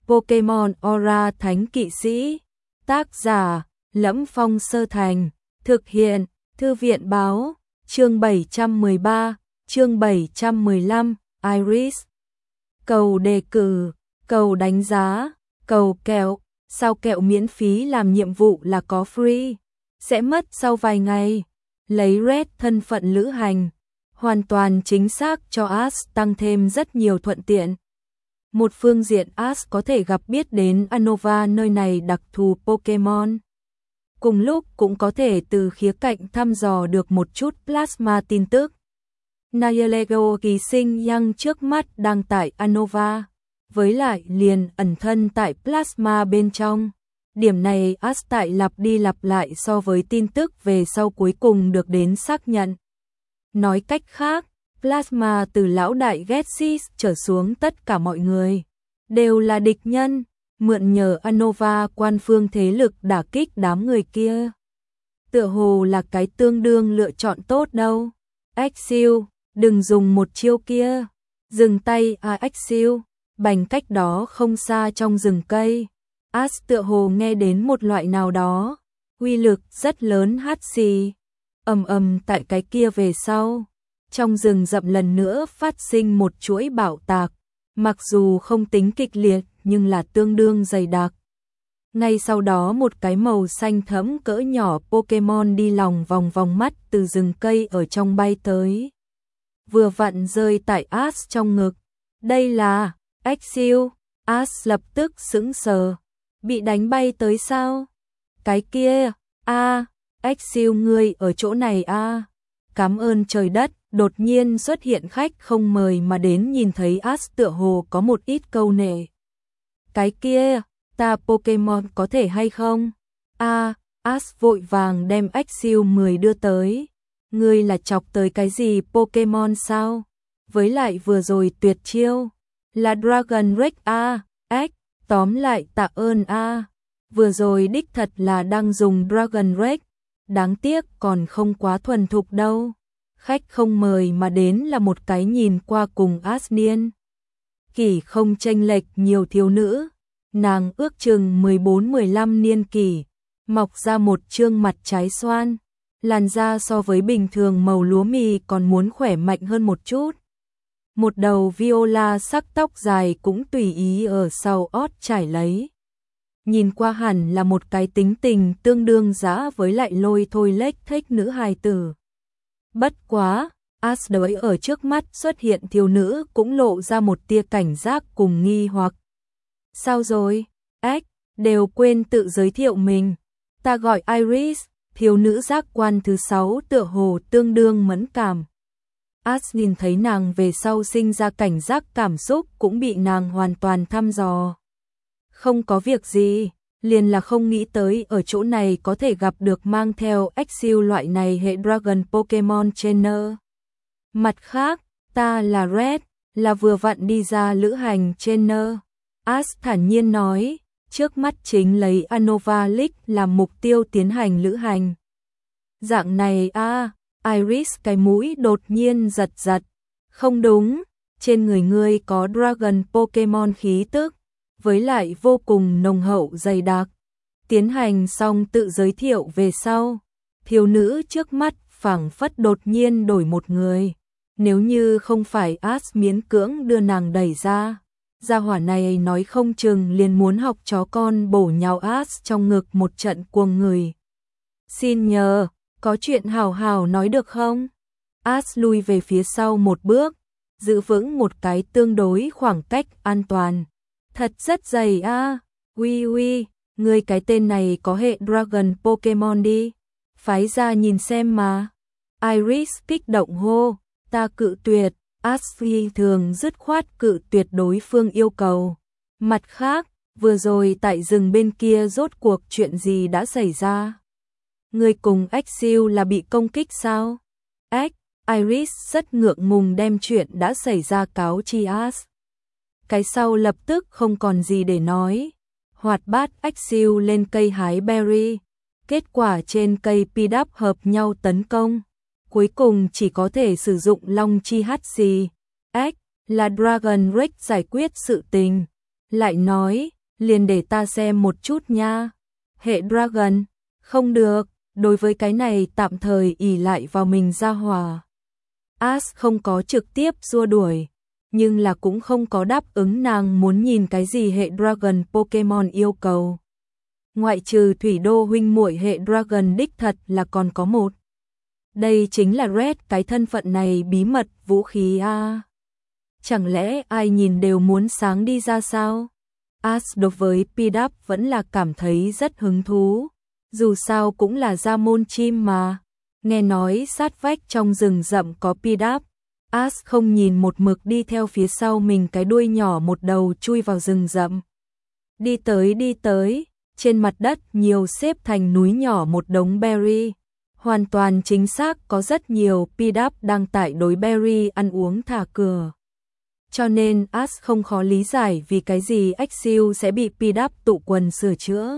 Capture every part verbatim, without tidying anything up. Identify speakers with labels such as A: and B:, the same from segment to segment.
A: Pokemon Aura Thánh Kỵ Sĩ. Tác giả: Lẫm Phong Sơ Thành. Thực hiện: Thư viện báo. Chương bảy trăm mười ba, chương bảy trăm mười lăm, Iris. Cầu đề cử, cầu đánh giá, cầu kẹo. Sao kẹo miễn phí làm nhiệm vụ là có free, sẽ mất sau vài ngày. Lấy Red thân phận lữ hành, hoàn toàn chính xác cho Ash tăng thêm rất nhiều thuận tiện. Một phương diện Ash có thể gặp biết đến Unova, nơi này đặc thù Pokemon. Cùng lúc cũng có thể từ khía cạnh thăm dò được một chút plasma tin tức. Nihilego ký sinh Young trước mắt đang tại Unova, với lại liền ẩn thân tại plasma bên trong. Điểm này Ash tại lặp đi lặp lại so với tin tức về sau cuối cùng được đến xác nhận. Nói cách khác, plasma từ lão đại Getsis trở xuống tất cả mọi người đều là địch nhân, mượn nhờ Unova quan phương thế lực đả kích đám người kia. Tựa hồ là cái tương đương lựa chọn tốt đâu. Axew, đừng dùng một chiêu kia. Dừng tay à Axew, bành cách đó không xa trong rừng cây. Ash tựa hồ nghe đến một loại nào đó, uy lực rất lớn hát xì. Ầm ầm tại cái kia về sau, trong rừng rậm lần nữa phát sinh một chuỗi bạo tạc, mặc dù không tính kịch liệt nhưng là tương đương dày đặc. Ngay sau đó một cái màu xanh thẫm cỡ nhỏ Pokemon đi lòng vòng vòng mắt từ rừng cây ở trong bay tới. Vừa vặn rơi tại Ash trong ngực. Đây là Axew. Ash lập tức sững sờ. Bị đánh bay tới sao? Cái kia, a, Axew ngươi ở chỗ này a. À. Cảm ơn trời đất, đột nhiên xuất hiện khách không mời mà đến nhìn thấy Ash tựa hồ có một ít câu nệ. Cái kia, ta Pokemon có thể hay không? A, à, Ash vội vàng đem Axew mười đưa tới. Ngươi là chọc tới cái gì Pokemon sao? Với lại vừa rồi tuyệt chiêu là Dragon Rex a, ếch, tóm lại tạ ơn a. Vừa rồi đích thật là đang dùng Dragon Rex, đáng tiếc còn không quá thuần thục đâu. Khách không mời mà đến là một cái nhìn qua cùng Ash niên kỷ không chênh lệch nhiều thiếu nữ, nàng ước chừng mười bốn mười lăm niên kỷ, mọc ra một trương mặt trái xoan, làn da so với bình thường màu lúa mì còn muốn khỏe mạnh hơn một chút. Một đầu viola sắc tóc dài cũng tùy ý ở sau ót trải lấy. Nhìn qua hẳn là một cái tính tình tương đương dã với lại lôi thôi lếch thếch nữ hài tử. Bất quá, Ash đới ở trước mắt xuất hiện thiếu nữ cũng lộ ra một tia cảnh giác cùng nghi hoặc. Sao rồi? Ếch, đều quên tự giới thiệu mình. Ta gọi Iris, thiếu nữ giác quan thứ sáu tựa hồ tương đương mẫn cảm. Ash nhìn thấy nàng về sau sinh ra cảnh giác cảm xúc cũng bị nàng hoàn toàn thăm dò. Không có việc gì, liền là không nghĩ tới ở chỗ này có thể gặp được mang theo Axew loại này hệ Dragon Pokemon Trainer. Mặt khác, ta là Red, là vừa vặn đi ra lữ hành Trainer. Ash thản nhiên nói, trước mắt chính lấy Unova League làm mục tiêu tiến hành lữ hành. Dạng này a, à, Iris cái mũi đột nhiên giật giật. Không đúng, trên người ngươi có Dragon Pokemon khí tức, với lại vô cùng nồng hậu dày đặc. Tiến hành xong tự giới thiệu về sau, thiếu nữ trước mắt phảng phất đột nhiên đổi một người. Nếu như không phải Ash miễn cưỡng đưa nàng đẩy ra, gia hỏa này nói không chừng liền muốn học chó con bổ nhào Ash trong ngực một trận cuồng người. Xin nhờ, có chuyện hào hào nói được không? Ash lui về phía sau một bước, giữ vững một cái tương đối khoảng cách an toàn. Thật rất dày a, à. Uy uy, ngươi cái tên này có hệ Dragon Pokemon đi. Phái ra nhìn xem mà. Iris kích động hô, ta cự tuyệt. Ash thường dứt khoát cự tuyệt đối phương yêu cầu. Mặt khác, vừa rồi tại rừng bên kia rốt cuộc chuyện gì đã xảy ra? Ngươi cùng Axew là bị công kích sao? Ếch, Iris rất ngượng ngùng đem chuyện đã xảy ra cáo chi Ash. Cái sau lập tức không còn gì để nói. Hoạt bát Axew lên cây hái berry. Kết quả trên cây Pidap hợp nhau tấn công. Cuối cùng chỉ có thể sử dụng Long Chi hát xì. Ếch là Dragon Rex giải quyết sự tình. lại nói, liền để ta xem một chút nha. Hệ Dragon, không được, đối với cái này tạm thời ỷ lại vào mình ra hòa. Ash không có trực tiếp xua đuổi, nhưng là cũng không có đáp ứng nàng muốn nhìn cái gì hệ Dragon Pokemon yêu cầu. Ngoại trừ thủy đô huynh muội hệ Dragon đích thật là còn có một. Đây chính là Red, cái thân phận này bí mật vũ khí a. À. Chẳng lẽ ai nhìn đều muốn sáng đi ra sao? Ash đối với Pidap vẫn là cảm thấy rất hứng thú. Dù sao cũng là gia môn chim mà. Nghe nói sát vách trong rừng rậm có Pidap. Ash không nhìn một mực đi theo phía sau mình, cái đuôi nhỏ một đầu chui vào rừng rậm. Đi tới đi tới, trên mặt đất nhiều xếp thành núi nhỏ một đống berry. Hoàn toàn chính xác có rất nhiều Pidap đang tại đối berry ăn uống thả cửa. Cho nên Ash không khó lý giải vì cái gì Axew sẽ bị Pidap tụ quần sửa chữa.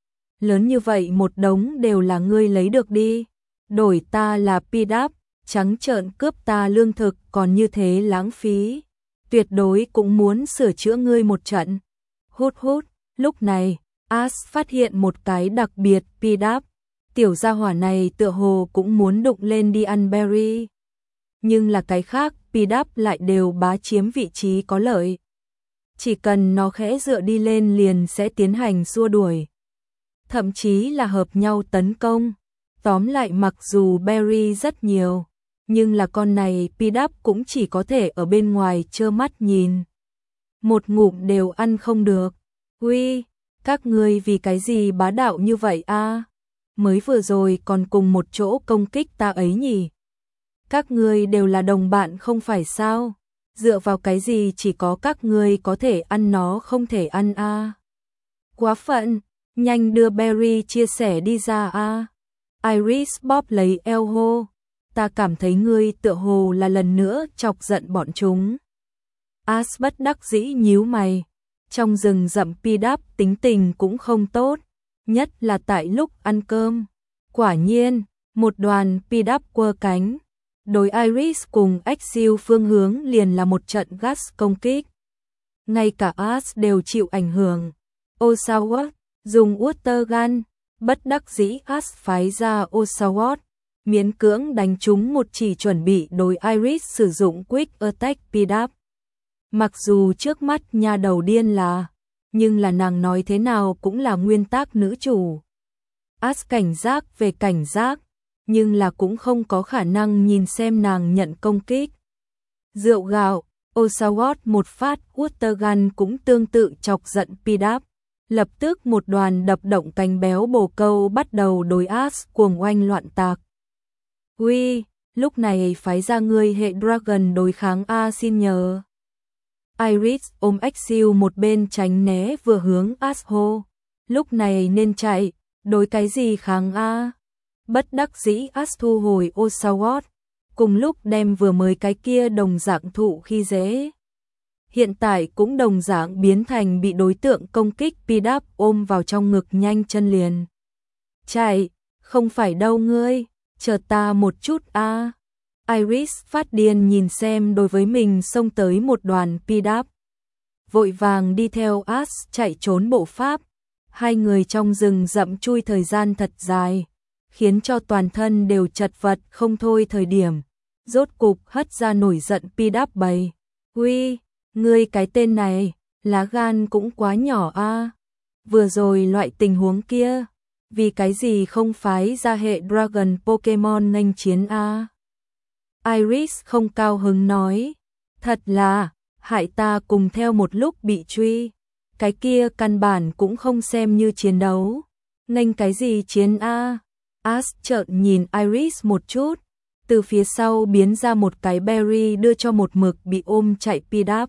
A: Lớn như vậy một đống đều là ngươi lấy được đi. Đổi ta là Pidap, trắng trợn cướp ta lương thực, còn như thế lãng phí. Tuyệt đối cũng muốn sửa chữa ngươi một trận. Hút hút, lúc này, Ash phát hiện một cái đặc biệt Pidap. Tiểu gia hỏa này tựa hồ cũng muốn đụng lên đi ăn berry. Nhưng là cái khác, Pidap lại đều bá chiếm vị trí có lợi. Chỉ cần nó khẽ dựa đi lên liền sẽ tiến hành xua đuổi. Thậm chí là hợp nhau tấn công. Tóm lại mặc dù berry rất nhiều, nhưng là con này Pidap cũng chỉ có thể ở bên ngoài trơ mắt nhìn. Một ngụm đều ăn không được. Uy, các ngươi vì cái gì bá đạo như vậy a? Mới vừa rồi còn cùng một chỗ công kích ta ấy nhỉ? Các ngươi đều là đồng bạn không phải sao? Dựa vào cái gì chỉ có các ngươi có thể ăn nó không thể ăn a? Quá phận, nhanh đưa berry chia sẻ đi ra a. Iris bóp lấy eo hô, ta cảm thấy ngươi tựa hồ là lần nữa chọc giận bọn chúng. Ash bất đắc dĩ nhíu mày, trong rừng rậm Pidap tính tình cũng không tốt, nhất là tại lúc ăn cơm. Quả nhiên, một đoàn Pidap quơ cánh, đối Iris cùng Axew phương hướng liền là một trận gas công kích. Ngay cả Ash đều chịu ảnh hưởng. Oshawott dùng Water Gun, bất đắc dĩ Ash phái ra Oshawott, miễn cưỡng đánh trúng một chỉ chuẩn bị đối Iris sử dụng Quick Attack Pidap. Mặc dù trước mắt nha đầu điên là, nhưng là nàng nói thế nào cũng là nguyên tắc nữ chủ. Ash cảnh giác về cảnh giác, nhưng là cũng không có khả năng nhìn xem nàng nhận công kích. Rượu gạo, Oshawott một phát Water Gun cũng tương tự chọc giận Pidap. Lập tức một đoàn đập động cánh béo bồ câu bắt đầu đối Ash cuồng oanh loạn tạc. Uy, lúc này phái ra ngươi hệ Dragon đối kháng a xin nhờ. Iris ôm Axew một bên tránh né vừa hướng Ash hô. Lúc này nên chạy, đối cái gì kháng a? Bất đắc dĩ Ash thu hồi Oshawott, cùng lúc đem vừa mới cái kia đồng dạng thụ khi dễ. Hiện tại cũng đồng dạng biến thành bị đối tượng công kích Pidap ôm vào trong ngực nhanh chân liền. Chạy, không phải đâu ngươi, chờ ta một chút a. Iris phát điên nhìn xem đối với mình xông tới một đoàn Pidap. Vội vàng đi theo Ash chạy trốn bộ pháp. Hai người trong rừng rậm chui thời gian thật dài, khiến cho toàn thân đều chật vật không thôi thời điểm. Rốt cục hất ra nổi giận Pidap bầy. Uy, ngươi cái tên này, lá gan cũng quá nhỏ a. Vừa rồi loại tình huống kia, vì cái gì không phái ra hệ Dragon Pokemon nghênh chiến a? Iris không cao hứng nói, thật là, hại ta cùng theo một lúc bị truy. Cái kia căn bản cũng không xem như chiến đấu. Nghênh cái gì chiến a? Ash trợn nhìn Iris một chút, từ phía sau biến ra một cái berry đưa cho một mực bị ôm chạy Pidap.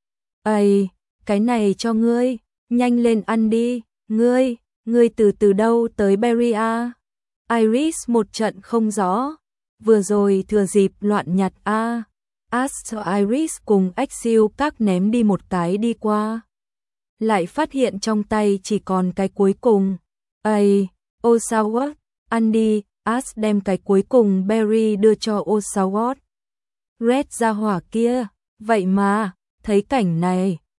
A: Ây, cái này cho ngươi, nhanh lên ăn đi, ngươi, ngươi từ từ đâu tới berry a? Iris một trận không rõ, vừa rồi thừa dịp loạn nhặt a. Ash cho Iris cùng Axew các ném đi một cái đi qua. Lại phát hiện trong tay chỉ còn cái cuối cùng. Ây, Oshawott, ăn đi. Ash đem cái cuối cùng berry đưa cho Oshawott. Red ra hỏa kia, vậy mà, thấy cảnh này,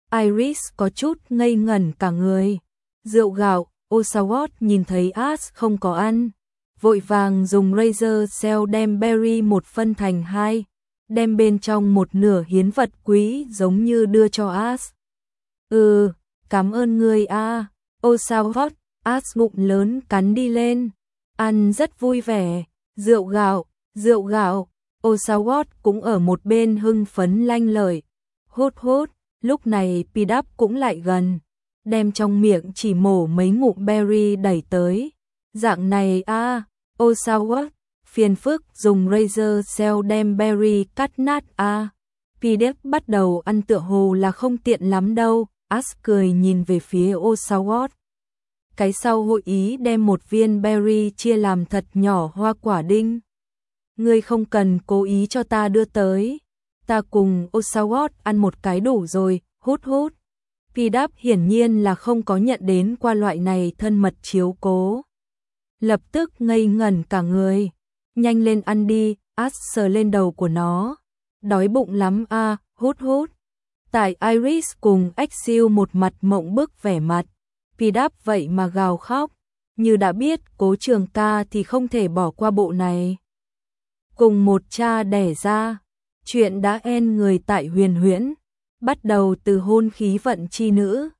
A: Iris có chút ngây ngẩn cả người. Rượu gạo, Osawatt nhìn thấy Ash không có ăn, vội vàng dùng razor cell đem berry một phân thành hai, đem bên trong một nửa hiến vật quý giống như đưa cho Ash. Ừ, cảm ơn ngươi a. Osawatt, Ash ngụm lớn cắn đi lên, ăn rất vui vẻ. Rượu gạo, rượu gạo, Osawatt cũng ở một bên hưng phấn lanh lợi. Hút hút, lúc này Pidap cũng lại gần, đem trong miệng chỉ mổ mấy ngụm berry đẩy tới. Dạng này a, Osawatt, phiền phức dùng razor cell đem berry cắt nát a. Pidap bắt đầu ăn tựa hồ là không tiện lắm đâu. Ash cười nhìn về phía Osawatt. Cái sau hội ý đem một viên berry chia làm thật nhỏ hoa quả đinh. Ngươi không cần cố ý cho ta đưa tới. Ta cùng Osawatt ăn một cái đủ rồi, hút hút. Pidap hiển nhiên là không có nhận đến qua loại này thân mật chiếu cố. Lập tức ngây ngẩn cả người. Nhanh lên ăn đi, Ash sờ lên đầu của nó. Đói bụng lắm a, hút hút. Tại Iris cùng Exil một mặt mộng bức vẻ mặt. Pidap vậy mà gào khóc. Như đã biết Cố Trường Ca thì không thể bỏ qua bộ này. Cùng một cha đẻ ra. Chuyện đã end người tại Huyền Huyễn. Bắt đầu từ hôn khí vận chi nữ.